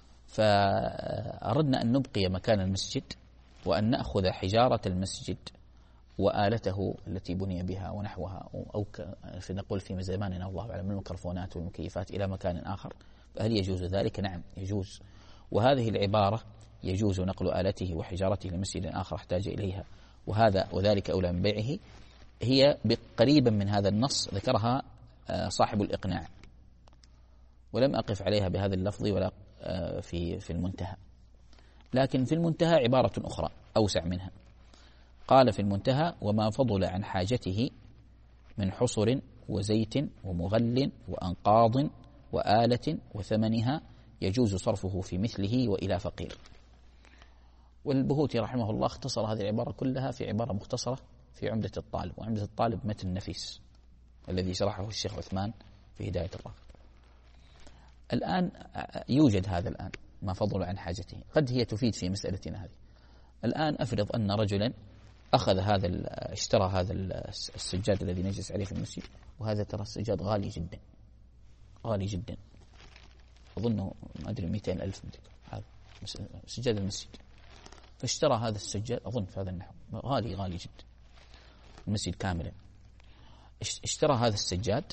فأردنا أن نبقي مكان المسجد وأن نأخذ حجارة المسجد وآلته التي بني بها ونحوها، أو نقول في زماننا الله أعلم الميكروفونات والمكيفات إلى مكان آخر، فهل يجوز ذلك؟ نعم يجوز. وهذه العبارة يجوز نقل آلته وحجارته لمسجد آخر احتاج إليها وهذا وذلك أولى من بيعه، هي قريبا من هذا النص ذكرها صاحب الإقناع، ولم أقف عليها بهذا اللفظ ولا في في المنتهى، لكن في المنتهى عبارة أخرى أوسع منها. قال في المنتهى: وما فضل عن حاجته من حصر وزيت ومغل وأنقاض وآلة وثمنها يجوز صرفه في مثله وإلى فقير. والبهوتي رحمه الله اختصر هذه العبارة كلها في عبارة مختصرة في عمدة الطالب، وعمدة الطالب متن نفيس الذي شرحه الشيخ عثمان في هداية الراغب. الآن يوجد هذا الآن ما فضل عن حاجته، قد هي تفيد في مسألتنا هذه. الآن أفرض أن رجلا أخذ هذا اشترى هذا السجاد الذي نجلس عليه في المسجد، وهذا ترى السجاد غالي جدا غالي جدا، أظنه ما أدري مئتين ألف هذا سجاد المسجد، فاشترى هذا السجاد أظن في هذا النحو غالي غالي جدا، المسجد كاملا. اشترى هذا السجاد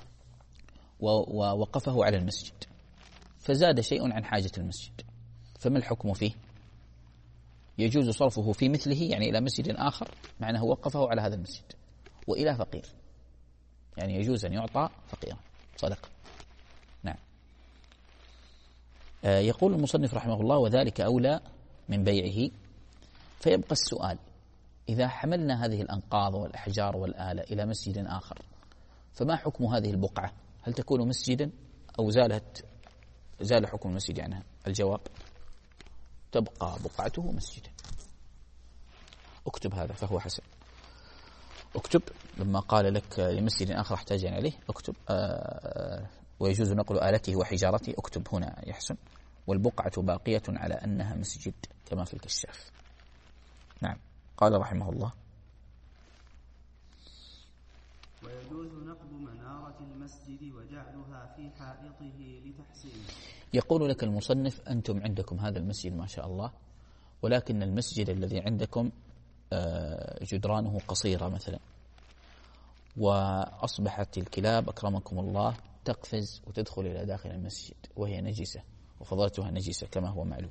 ووقفه على المسجد، فزاد شيء عن حاجة المسجد، فما الحكم فيه؟ يجوز صرفه في مثله، يعني إلى مسجد آخر، مع أنه وقفه على هذا المسجد، وإلى فقير، يعني يجوز أن يعطى فقيرا صدقة. نعم. آه يقول المصنف رحمه الله: وذلك أولى من بيعه. فيبقى السؤال: إذا حملنا هذه الأنقاض والأحجار والآلة إلى مسجد آخر، فما حكم هذه البقعة؟ هل تكون مسجدا أو زالت زال حكم المسجد عنها؟ الجواب: تبقى بقعته مسجدا. اكتب هذا فهو حسن. اكتب لما قال لك لمسجد آخر احتاج عليه، اكتب آآ ويجوز نقل آلته وحجارته، اكتب هنا يحسن. والبقعة باقية على أنها مسجد كما في الكشاف. نعم. قال رحمه الله: ويجوز نقل منارة المسجد وجعلها في حائطه لتحسينه. يقول لك المصنف: أنتم عندكم هذا المسجد ما شاء الله، ولكن المسجد الذي عندكم جدرانه قصيرة مثلا، وأصبحت الكلاب أكرمكم الله تقفز وتدخل إلى داخل المسجد وهي نجسة وفضلتها نجسة كما هو معلوم،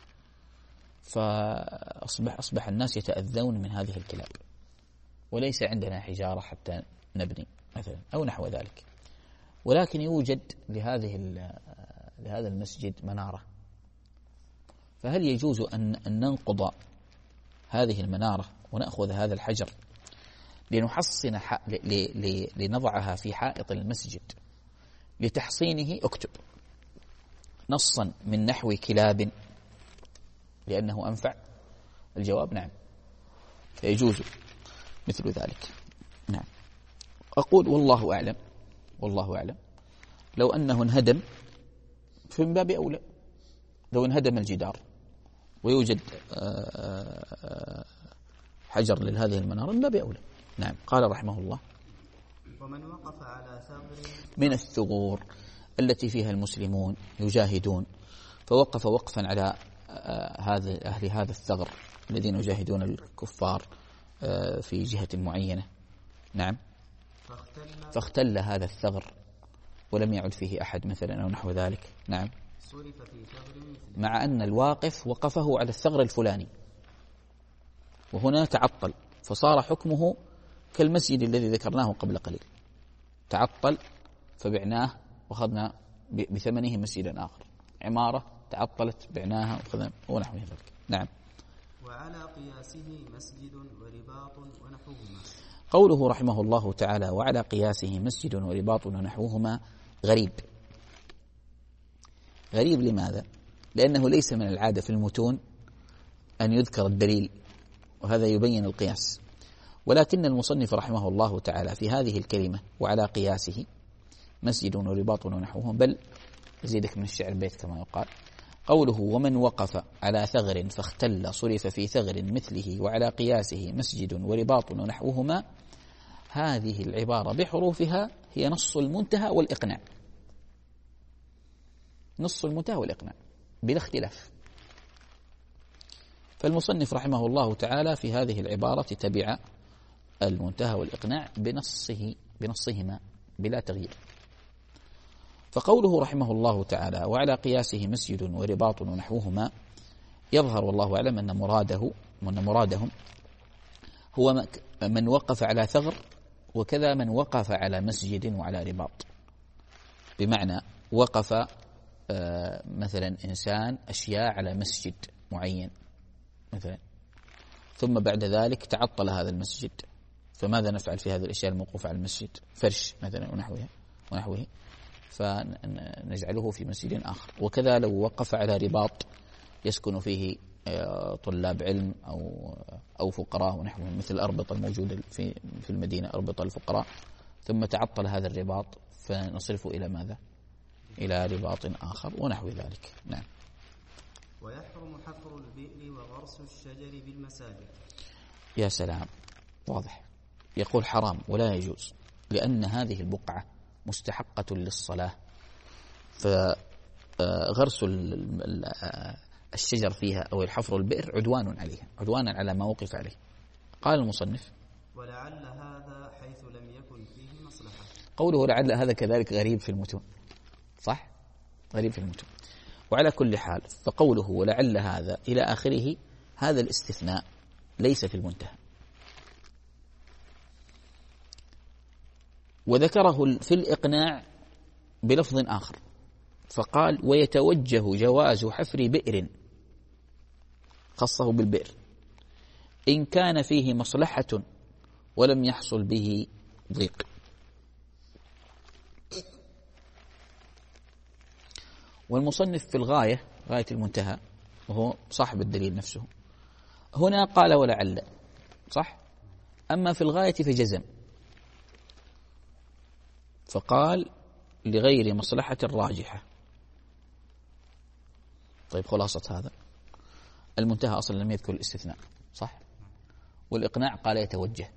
فأصبح أصبح الناس يتأذون من هذه الكلاب، وليس عندنا حجارة حتى نبني مثلا أو نحو ذلك، ولكن يوجد لهذه لهذا المسجد منارة، فهل يجوز أن أن ننقض هذه المنارة ونأخذ هذا الحجر لنحصن لنضعها في حائط المسجد لتحصينه؟ اكتب نصا من نحو كلاب لأنه أنفع. الجواب: نعم، فيجوز مثل ذلك. نعم. أقول والله أعلم والله أعلم لو أنه انهدم فمن باب أولى، لو انهدم الجدار ويوجد حجر لهذه المنارة من باب أولى. نعم. قال رحمه الله: ومن وقف على ثغر من الثغور التي فيها المسلمون يجاهدون، فوقف وقفا على هذا أهل هذا الثغر الذين يجاهدون الكفار، في جهة معينة. نعم. فاختل, فاختل هذا الثغر ولم يعد فيه أحد مثلا أو نحو ذلك. نعم. صرف في ثغر مثله، مع أن الواقف وقفه على الثغر الفلاني وهنا تعطل، فصار حكمه كالمسجد الذي ذكرناه قبل قليل، تعطل فبعناه وأخذنا بثمنه مسجدا آخر، عمارة تعطلت بعناها وأخذنا ونحو ذلك. نعم. وعلى قياسه مسجد ورباط ونحوهما. قوله رحمه الله تعالى وعلى قياسه مسجد ورباط ونحوهما غريب. غريب لماذا؟ لأنه ليس من العادة في المتون أن يذكر الدليل، وهذا يبين القياس، ولكن المصنف رحمه الله تعالى في هذه الكلمة وعلى قياسه مسجد ورباط ونحوهما، بل أزيدك من الشعر بيت كما يقال، قوله ومن وقف على ثغر فاختل صرف في ثغر مثله وعلى قياسه مسجد ورباط ونحوهما، هذه العبارة بحروفها هي نص المنتهى والإقناع، نص المنتهى والإقناع بلا اختلاف. فالمصنف رحمه الله تعالى في هذه العبارة تبع المنتهى والإقناع بنصه بنصهما بلا تغيير. فقوله رحمه الله تعالى وعلى قياسه مسجد ورباط ونحوهما، يظهر والله أعلم أن مراده من مرادهم هو من وقف على ثغر وكذا من وقف على مسجد وعلى رباط، بمعنى وقف مثلا إنسان أشياء على مسجد معين مثلا، ثم بعد ذلك تعطل هذا المسجد، فماذا نفعل في هذه الأشياء الموقوفة على المسجد؟ فرش مثلا ونحوها ونحوه فنجعله في مسجد آخر. وكذا لو وقف على رباط يسكن فيه طلاب علم أو أو فقراء ونحوهم، مثل الأربطة الموجودة في في المدينة، أربطة الفقراء، ثم تعطل هذا الرباط فنصرفه إلى ماذا؟ إلى رباط آخر ونحو ذلك. نعم. ويحرم حفر البئر وغرس الشجر بالمساجد. يا سلام، واضح. يقول حرام ولا يجوز، لأن هذه البقعة مستحقة للصلاة، فغرس الشجر فيها أو الحفر البئر عدوان عليها، عدوانا على ما وقف عليه. قال المصنف ولعل هذا حيث لم يكن فيه مصلحة. قوله لعل هذا كذلك غريب في المتون، صح؟ غريب في المتون. وعلى كل حال فقوله ولعل هذا إلى آخره هذا الاستثناء ليس في المنتهى، وذكره في الإقناع بلفظ آخر فقال ويتوجه جواز حفر بئر، خصه بالبئر إن كان فيه مصلحة ولم يحصل به ضيق. والمصنف في الغاية، غاية المنتهى، وهو صاحب الدليل نفسه، هنا قال ولعل، صح؟ أما في الغاية فجزم، فقال لغير مصلحة راجحة. طيب خلاصة هذا، المنتهى أصلا لم يذكر الاستثناء، صح؟ والإقناع قال يتوجه،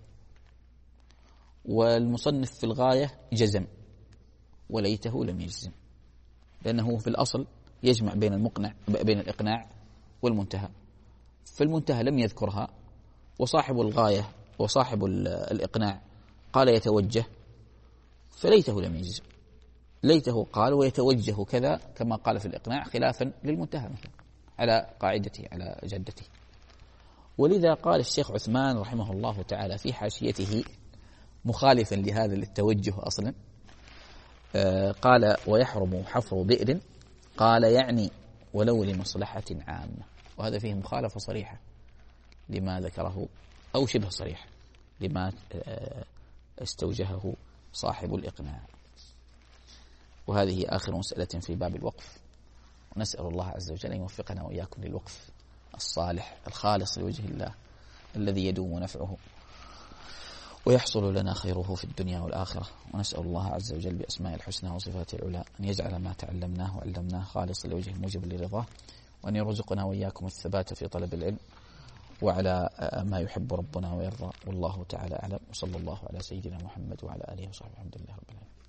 والمصنف في الغاية جزم، وليته لم يجزم، لأنه في الأصل يجمع بين المقنع بين الإقناع والمنتهى، فالمنتهى لم يذكرها، وصاحب الغاية وصاحب الإقناع قال يتوجه، فليته لم يجزم، ليته قال ويتوجه كذا كما قال في الإقناع، خلافا للمنتهى مثلا على قاعدته على جدته. ولذا قال الشيخ عثمان رحمه الله تعالى في حاشيته مخالفا لهذا التوجه أصلا، قال ويحرم حفر بئر، قال يعني ولو لمصلحة عامة، وهذا فيه مخالفة صريحة لما ذكره أو شبه صريح لما استوجهه صاحب الإقناع. وهذه آخر مسألة في باب الوقف، ونسأل الله عز وجل أن يوفقنا وإياكم للوقف الصالح الخالص لوجه الله الذي يدوم نفعه ويحصل لنا خيره في الدنيا والآخرة. ونسأل الله عز وجل بأسماء الحسنى وصفاته العلى أن يجعل ما تعلمناه وعلمناه خالص لوجه موجب لرضاه، وأن يرزقنا وإياكم الثبات في طلب العلم وعلى ما يحب ربنا ويرضى. والله تعالى أعلم، وصلى الله على سيدنا محمد وعلى آله وصحبه. الحمد لله رب العالمين.